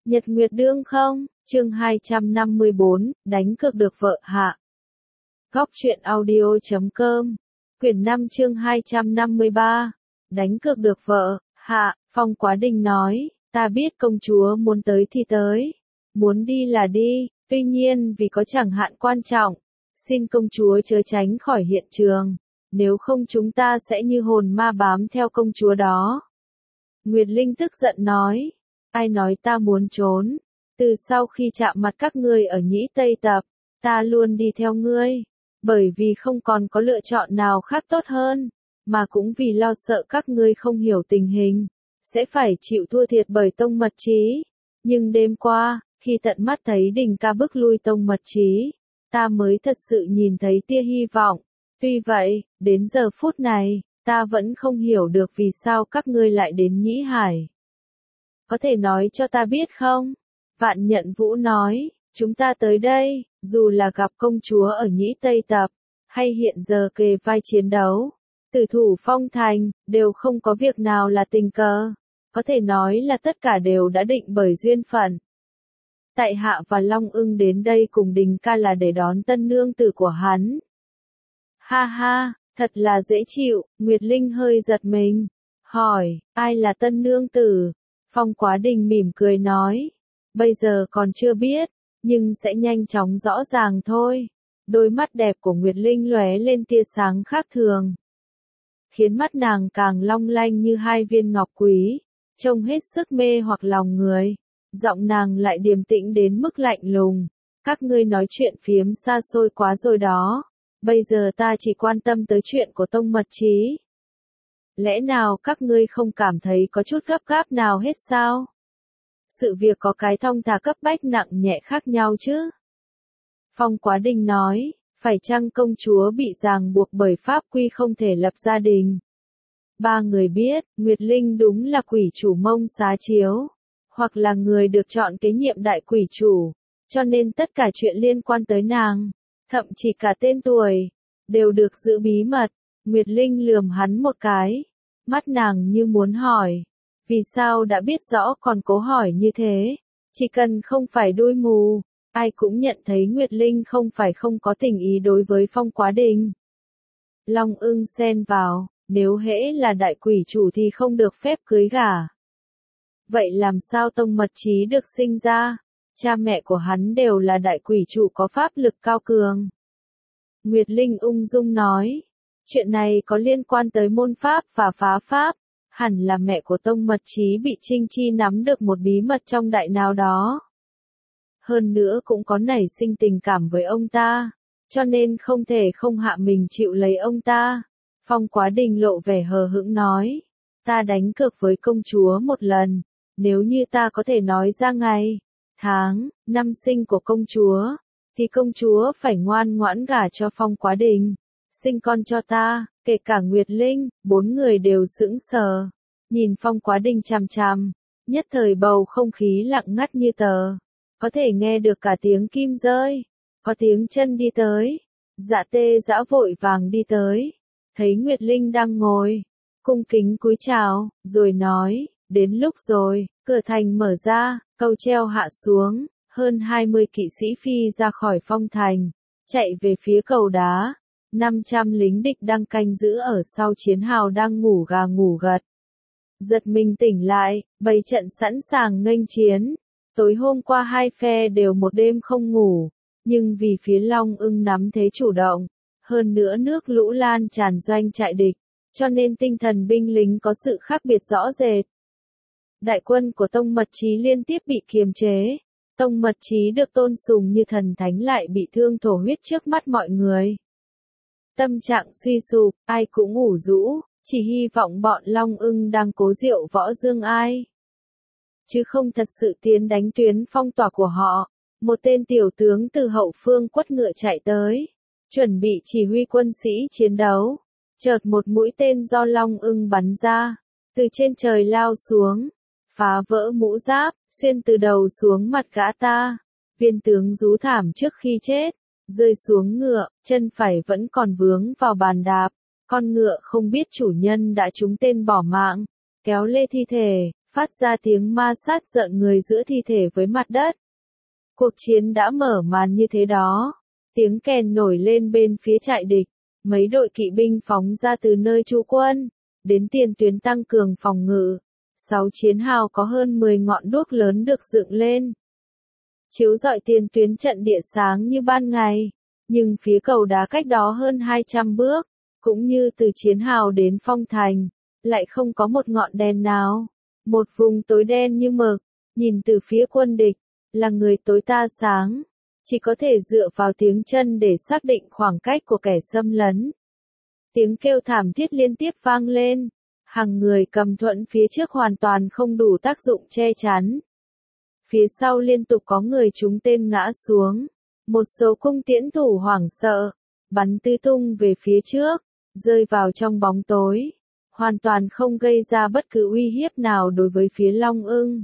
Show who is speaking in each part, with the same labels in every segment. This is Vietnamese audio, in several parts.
Speaker 1: Nhật Nguyệt Đương không, chương 254, đánh cược được vợ hạ. Góc truyện audio.com, quyển 5 chương 253, đánh cược được vợ, hạ, Phong Quá Đình nói, ta biết công chúa muốn tới thì tới, muốn đi là đi, tuy nhiên vì có chẳng hạn quan trọng, xin công chúa chớ tránh khỏi hiện trường, nếu không chúng ta sẽ như hồn ma bám theo công chúa đó. Nguyệt Linh tức giận nói, ai nói ta muốn trốn, từ sau khi chạm mặt các ngươi ở Nhĩ Tây Tập, ta luôn đi theo ngươi, bởi vì không còn có lựa chọn nào khác tốt hơn, mà cũng vì lo sợ các ngươi không hiểu tình hình, sẽ phải chịu thua thiệt bởi Tông Mật Chí. Nhưng đêm qua, khi tận mắt thấy Đình Ca bức lui Tông Mật Chí, ta mới thật sự nhìn thấy tia hy vọng. Tuy vậy, đến giờ phút này, ta vẫn không hiểu được vì sao các ngươi lại đến Nhĩ Hải. Có thể nói cho ta biết không? Vạn Nhận Vũ nói, chúng ta tới đây, dù là gặp công chúa ở Nhĩ Tây Tập, hay hiện giờ kề vai chiến đấu, tử thủ Phong Thành, đều không có việc nào là tình cờ. Có thể nói là tất cả đều đã định bởi duyên phận. Tại Hạ và Long Ưng đến đây cùng Đình Ca là để đón tân nương tử của hắn. Ha ha, thật là dễ chịu, Nguyệt Linh hơi giật mình. Hỏi, ai là tân nương tử? Phong Quá Đình mỉm cười nói, bây giờ còn chưa biết, nhưng sẽ nhanh chóng rõ ràng thôi. Đôi mắt đẹp của Nguyệt Linh lóe lên tia sáng khác thường, khiến mắt nàng càng long lanh như hai viên ngọc quý, trông hết sức mê hoặc lòng người. Giọng nàng lại điềm tĩnh đến mức lạnh lùng, các ngươi nói chuyện phiếm xa xôi quá rồi đó, bây giờ ta chỉ quan tâm tới chuyện của Tông Mật Chí. Lẽ nào các ngươi không cảm thấy có chút gấp gáp nào hết sao? Sự việc có cái thong thả cấp bách nặng nhẹ khác nhau chứ? Phong Quá Đình nói, phải chăng công chúa bị ràng buộc bởi pháp quy không thể lập gia đình? Ba người biết, Nguyệt Linh đúng là quỷ chủ Mông Xá Chiếu, hoặc là người được chọn kế nhiệm đại quỷ chủ, cho nên tất cả chuyện liên quan tới nàng, thậm chí cả tên tuổi, đều được giữ bí mật. Nguyệt Linh lườm hắn một cái, mắt nàng như muốn hỏi, vì sao đã biết rõ còn cố hỏi như thế, chỉ cần không phải đuôi mù, ai cũng nhận thấy Nguyệt Linh không phải không có tình ý đối với Phong Quá Đình. Long Ưng xen vào, nếu hễ là đại quỷ chủ thì không được phép cưới gả. Vậy làm sao Tông Mật Chí được sinh ra? Cha mẹ của hắn đều là đại quỷ chủ có pháp lực cao cường. Nguyệt Linh ung dung nói, chuyện này có liên quan tới môn pháp và phá pháp, hẳn là mẹ của Tông Mật Chí bị Trinh Chi nắm được một bí mật trong đại nào đó. Hơn nữa cũng có nảy sinh tình cảm với ông ta, cho nên không thể không hạ mình chịu lấy ông ta. Phong Quá Đình lộ vẻ hờ hững nói, ta đánh cược với công chúa một lần, nếu như ta có thể nói ra ngày, tháng, năm sinh của công chúa, thì công chúa phải ngoan ngoãn gả cho Phong Quá Đình, sinh con cho ta. Kể cả Nguyệt Linh, bốn người đều sững sờ, nhìn Phong Quá Đình chằm chằm, nhất thời bầu không khí lặng ngắt như tờ, có thể nghe được cả tiếng kim rơi, có tiếng chân đi tới. Dạ Tê Dã vội vàng đi tới, thấy Nguyệt Linh đang ngồi, cung kính cúi chào, rồi nói, đến lúc rồi. Cửa thành mở ra, cầu treo hạ xuống, hơn 20 kỵ sĩ phi ra khỏi Phong Thành, chạy về phía cầu đá. 500 lính địch đang canh giữ ở sau chiến hào đang ngủ gà ngủ gật. Giật mình tỉnh lại, bày trận sẵn sàng nghênh chiến. Tối hôm qua hai phe đều một đêm không ngủ, nhưng vì phía Long Ưng nắm thế chủ động, hơn nữa nước lũ lan tràn doanh trại địch, cho nên tinh thần binh lính có sự khác biệt rõ rệt. Đại quân của Tông Mật Chí liên tiếp bị kiềm chế. Tông Mật Chí được tôn sùng như thần thánh lại bị thương thổ huyết trước mắt mọi người. Tâm trạng suy sụp, ai cũng ủ rũ, chỉ hy vọng bọn Long Ưng đang cố diệu võ dương ai, chứ không thật sự tiến đánh tuyến phong tỏa của họ. Một tên tiểu tướng từ hậu phương quất ngựa chạy tới, chuẩn bị chỉ huy quân sĩ chiến đấu. Chợt một mũi tên do Long Ưng bắn ra, từ trên trời lao xuống, phá vỡ mũ giáp, xuyên từ đầu xuống mặt gã ta. Viên tướng rú thảm trước khi chết, rơi xuống ngựa, chân phải vẫn còn vướng vào bàn đạp. Con ngựa không biết chủ nhân đã trúng tên bỏ mạng, kéo lê thi thể, phát ra tiếng ma sát rợn người giữa thi thể với mặt đất. Cuộc chiến đã mở màn như thế đó. Tiếng kèn nổi lên bên phía trại địch. Mấy đội kỵ binh phóng ra từ nơi trú quân, đến tiền tuyến tăng cường phòng ngự. 6 chiến hào có hơn 10 ngọn đuốc lớn được dựng lên, chiếu rọi tiền tuyến trận địa sáng như ban ngày. Nhưng phía cầu đá cách đó hơn 200 bước, cũng như từ chiến hào đến phong thành, lại không có một ngọn đèn nào. Một vùng tối đen như mực, nhìn từ phía quân địch, là người tối ta sáng. Chỉ có thể dựa vào tiếng chân để xác định khoảng cách của kẻ xâm lấn. Tiếng kêu thảm thiết liên tiếp vang lên. Hàng người cầm thuẫn phía trước hoàn toàn không đủ tác dụng che chắn. Phía sau liên tục có người trúng tên ngã xuống. Một số cung tiễn thủ hoảng sợ, bắn tứ tung về phía trước, rơi vào trong bóng tối, hoàn toàn không gây ra bất cứ uy hiếp nào đối với phía Long Ưng.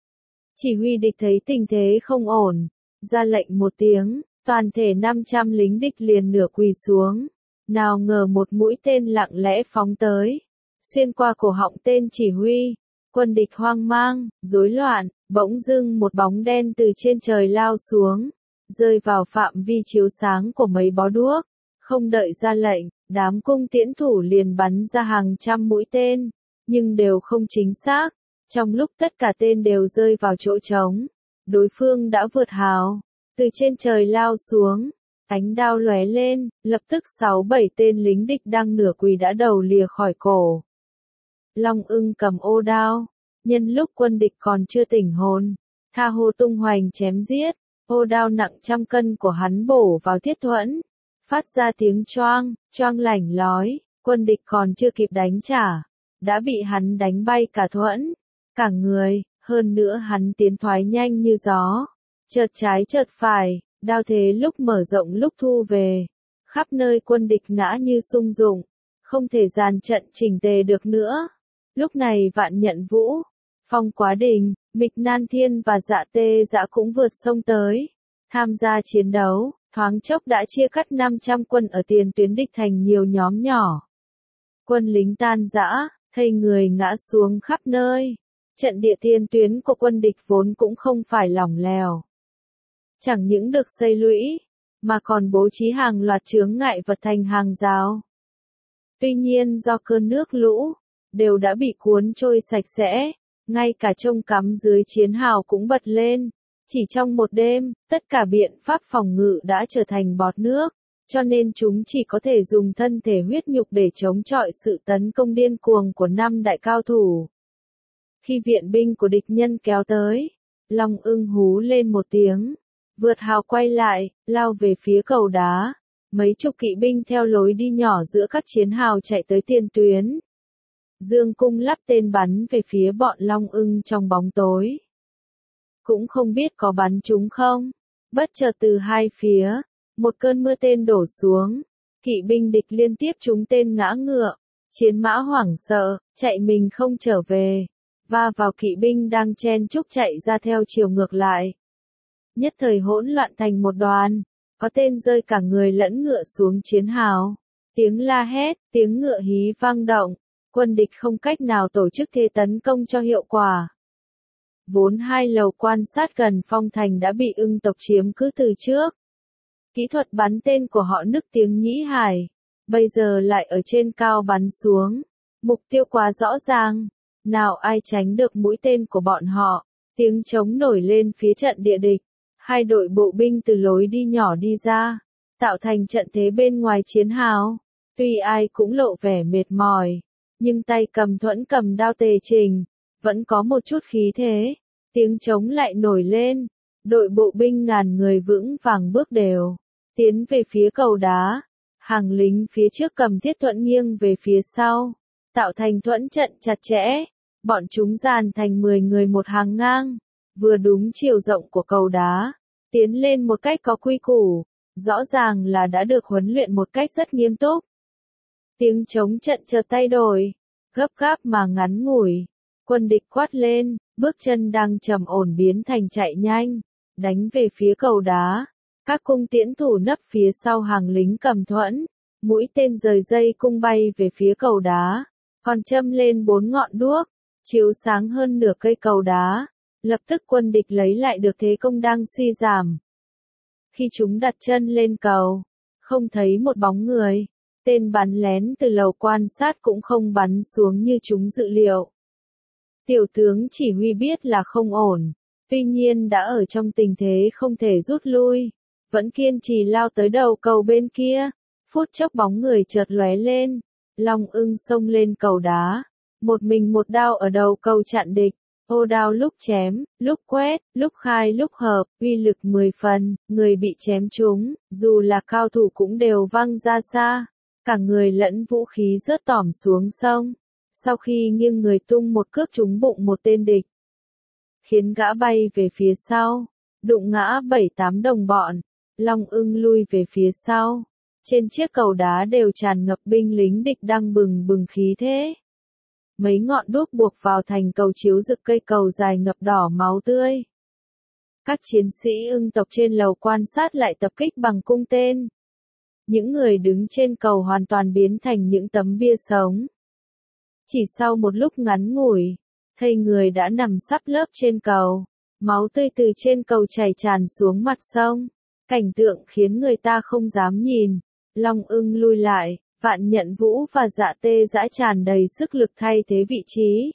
Speaker 1: Chỉ huy địch thấy tình thế không ổn, ra lệnh một tiếng, toàn thể 500 lính địch liền nửa quỳ xuống. Nào ngờ một mũi tên lặng lẽ phóng tới, xuyên qua cổ họng tên chỉ huy. Quân địch hoang mang, rối loạn, bỗng dưng một bóng đen từ trên trời lao xuống, rơi vào phạm vi chiếu sáng của mấy bó đuốc. Không đợi ra lệnh, đám cung tiễn thủ liền bắn ra hàng trăm mũi tên, nhưng đều không chính xác. Trong lúc tất cả tên đều rơi vào chỗ trống, đối phương đã vượt hào, từ trên trời lao xuống. Ánh đao lóe lên, lập tức 6-7 tên lính địch đang nửa quỳ đã đầu lìa khỏi cổ. Long Ưng cầm ô đao, nhân lúc quân địch còn chưa tỉnh hồn, tha hồ tung hoành chém giết. Ô đao nặng trăm cân của hắn bổ vào thiết thuẫn, phát ra tiếng choang, choang lảnh lói. Quân địch còn chưa kịp đánh trả, đã bị hắn đánh bay cả thuẫn, cả người. Hơn nữa hắn tiến thoái nhanh như gió, chợt trái chợt phải. Đao thế lúc mở rộng lúc thu về, khắp nơi quân địch ngã như sung dụng, không thể dàn trận chỉnh tề được nữa. Lúc này Vạn Nhận Vũ, Phong Quá Đình, Mịch Nan Thiên và Dạ Tê Dã cũng vượt sông tới, tham gia chiến đấu, thoáng chốc đã chia cắt 500 quân ở tiền tuyến địch thành nhiều nhóm nhỏ. Quân lính tan rã, thây người ngã xuống khắp nơi. Trận địa tiền tuyến của quân địch vốn cũng không phải lỏng lẻo. Chẳng những được xây lũy, mà còn bố trí hàng loạt chướng ngại vật thành hàng rào. Tuy nhiên do cơn nước lũ, đều đã bị cuốn trôi sạch sẽ, ngay cả trông cắm dưới chiến hào cũng bật lên. Chỉ trong một đêm, tất cả biện pháp phòng ngự đã trở thành bọt nước, cho nên chúng chỉ có thể dùng thân thể huyết nhục để chống chọi sự tấn công điên cuồng của 5 đại cao thủ. Khi viện binh của địch nhân kéo tới, Long Ưng hú lên một tiếng. Vượt hào quay lại, lao về phía cầu đá. Mấy chục kỵ binh theo lối đi nhỏ giữa các chiến hào chạy tới tiền tuyến. Dương cung lắp tên bắn về phía bọn Long Ưng trong bóng tối. Cũng không biết có bắn trúng không. Bất chợt từ hai phía, một cơn mưa tên đổ xuống. Kỵ binh địch liên tiếp trúng tên ngã ngựa. Chiến mã hoảng sợ, chạy mình không trở về. Va vào kỵ binh đang chen chúc chạy ra theo chiều ngược lại. Nhất thời hỗn loạn thành một đoàn, có tên rơi cả người lẫn ngựa xuống chiến hào. Tiếng la hét, tiếng ngựa hí vang động, quân địch không cách nào tổ chức thế tấn công cho hiệu quả. Vốn hai lầu quan sát gần phong thành đã bị Ưng tộc chiếm cứ từ trước. Kỹ thuật bắn tên của họ nức tiếng nhĩ hải, bây giờ lại ở trên cao bắn xuống. Mục tiêu quá rõ ràng, nào ai tránh được mũi tên của bọn họ. Tiếng trống nổi lên phía trận địa địch. Hai đội bộ binh từ lối đi nhỏ đi ra, tạo thành trận thế bên ngoài chiến hào. Tuy ai cũng lộ vẻ mệt mỏi, nhưng tay cầm thuẫn cầm đao tề trình, vẫn có một chút khí thế. Tiếng trống lại nổi lên, đội bộ binh ngàn người vững vàng bước đều, tiến về phía cầu đá. Hàng lính phía trước cầm thiết thuẫn nghiêng về phía sau, tạo thành thuẫn trận chặt chẽ. Bọn chúng dàn thành 10 người một hàng ngang, vừa đúng chiều rộng của cầu đá, tiến lên một cách có quy củ, rõ ràng là đã được huấn luyện một cách rất nghiêm túc. Tiếng trống trận chợt thay đổi, gấp gáp mà ngắn ngủi. Quân địch quát lên, bước chân đang trầm ổn biến thành chạy nhanh, đánh về phía cầu đá. Các cung tiễn thủ nấp phía sau hàng lính cầm thuẫn, mũi tên rời dây cung bay về phía cầu đá, còn châm lên 4 ngọn đuốc. chiếu sáng hơn nửa cây cầu đá. Lập tức quân địch lấy lại được thế công đang suy giảm. Khi chúng đặt chân lên cầu, không thấy một bóng người, tên bắn lén từ lầu quan sát cũng không bắn xuống như chúng dự liệu. Tiểu tướng chỉ huy biết là không ổn, tuy nhiên đã ở trong tình thế không thể rút lui, vẫn kiên trì lao tới đầu cầu bên kia. Phút chốc bóng người chợt lóe lên, Long Ưng xông lên cầu đá, một mình một đao ở đầu cầu chặn địch. Ô đao lúc chém, lúc quét, lúc khai lúc hợp, uy lực 10 phần, người bị chém trúng, dù là cao thủ cũng đều văng ra xa, cả người lẫn vũ khí rớt tỏm xuống sông. Sau khi nghiêng người tung một cước trúng bụng một tên địch, khiến gã bay về phía sau, đụng ngã 7-8 đồng bọn. Long Ưng lui về phía sau, trên chiếc cầu đá đều tràn ngập binh lính địch đang bừng bừng khí thế. Mấy ngọn đuốc buộc vào thành cầu chiếu rực cây cầu dài ngập đỏ máu tươi. Các chiến sĩ Ưng tộc trên lầu quan sát lại tập kích bằng cung tên. Những người đứng trên cầu hoàn toàn biến thành những tấm bia sống. Chỉ sau một lúc ngắn ngủi, thây người đã nằm sắp lớp trên cầu, máu tươi từ trên cầu chảy tràn xuống mặt sông. Cảnh tượng khiến người ta không dám nhìn. Long Ưng lui lại, Vạn Nhận Vũ và Dạ Tê Dã tràn đầy sức lực thay thế vị trí.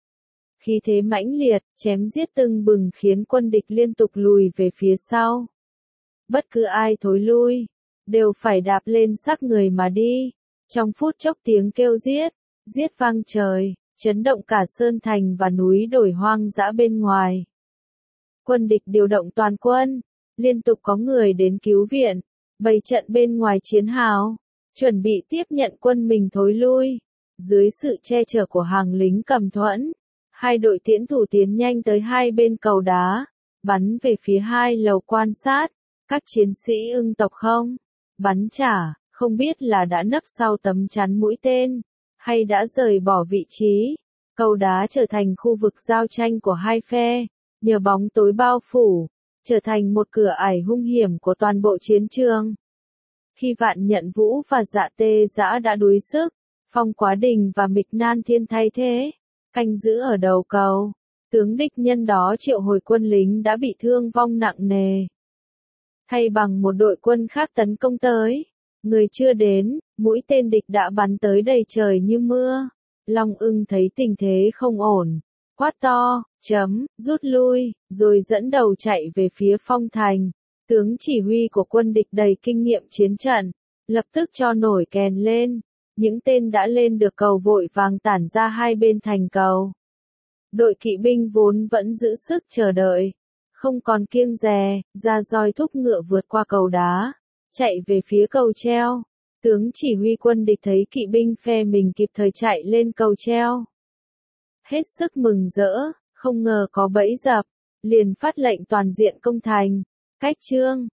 Speaker 1: Khí thế mãnh liệt, chém giết tưng bừng khiến quân địch liên tục lùi về phía sau. Bất cứ ai thối lui, đều phải đạp lên xác người mà đi. Trong phút chốc tiếng kêu giết vang trời, chấn động cả sơn thành và núi đồi hoang dã bên ngoài. Quân địch điều động toàn quân, liên tục có người đến cứu viện, bày trận bên ngoài chiến hào, chuẩn bị tiếp nhận quân mình thối lui. Dưới sự che chở của hàng lính cầm thuẫn, hai đội tiễn thủ tiến nhanh tới hai bên cầu đá, bắn về phía hai lầu quan sát. Các chiến sĩ Ưng tộc không bắn trả, không biết là đã nấp sau tấm chắn mũi tên, hay đã rời bỏ vị trí. Cầu đá trở thành khu vực giao tranh của hai phe, nhờ bóng tối bao phủ, trở thành một cửa ải hung hiểm của toàn bộ chiến trường. Khi Vạn Nhận Vũ và Dạ Tê Dã đã đuối sức, Phong Quá Đình và Mịch Nan Thiên thay thế, canh giữ ở đầu cầu, tướng địch nhân đó triệu hồi quân lính đã bị thương vong nặng nề. Thay bằng một đội quân khác tấn công tới, người chưa đến, mũi tên địch đã bắn tới đầy trời như mưa. Long Ưng thấy tình thế không ổn, quát to, rút lui, rồi dẫn đầu chạy về phía Phong Thành. Tướng chỉ huy của quân địch đầy kinh nghiệm chiến trận, lập tức cho nổi kèn lên. Những tên đã lên được cầu vội vàng tản ra hai bên thành cầu. Đội kỵ binh vốn vẫn giữ sức chờ đợi, không còn kiêng dè, ra roi thúc ngựa vượt qua cầu đá, chạy về phía cầu treo. Tướng chỉ huy quân địch thấy kỵ binh phe mình kịp thời chạy lên cầu treo, hết sức mừng rỡ, không ngờ có bẫy dập, liền phát lệnh toàn diện công thành. Cách chương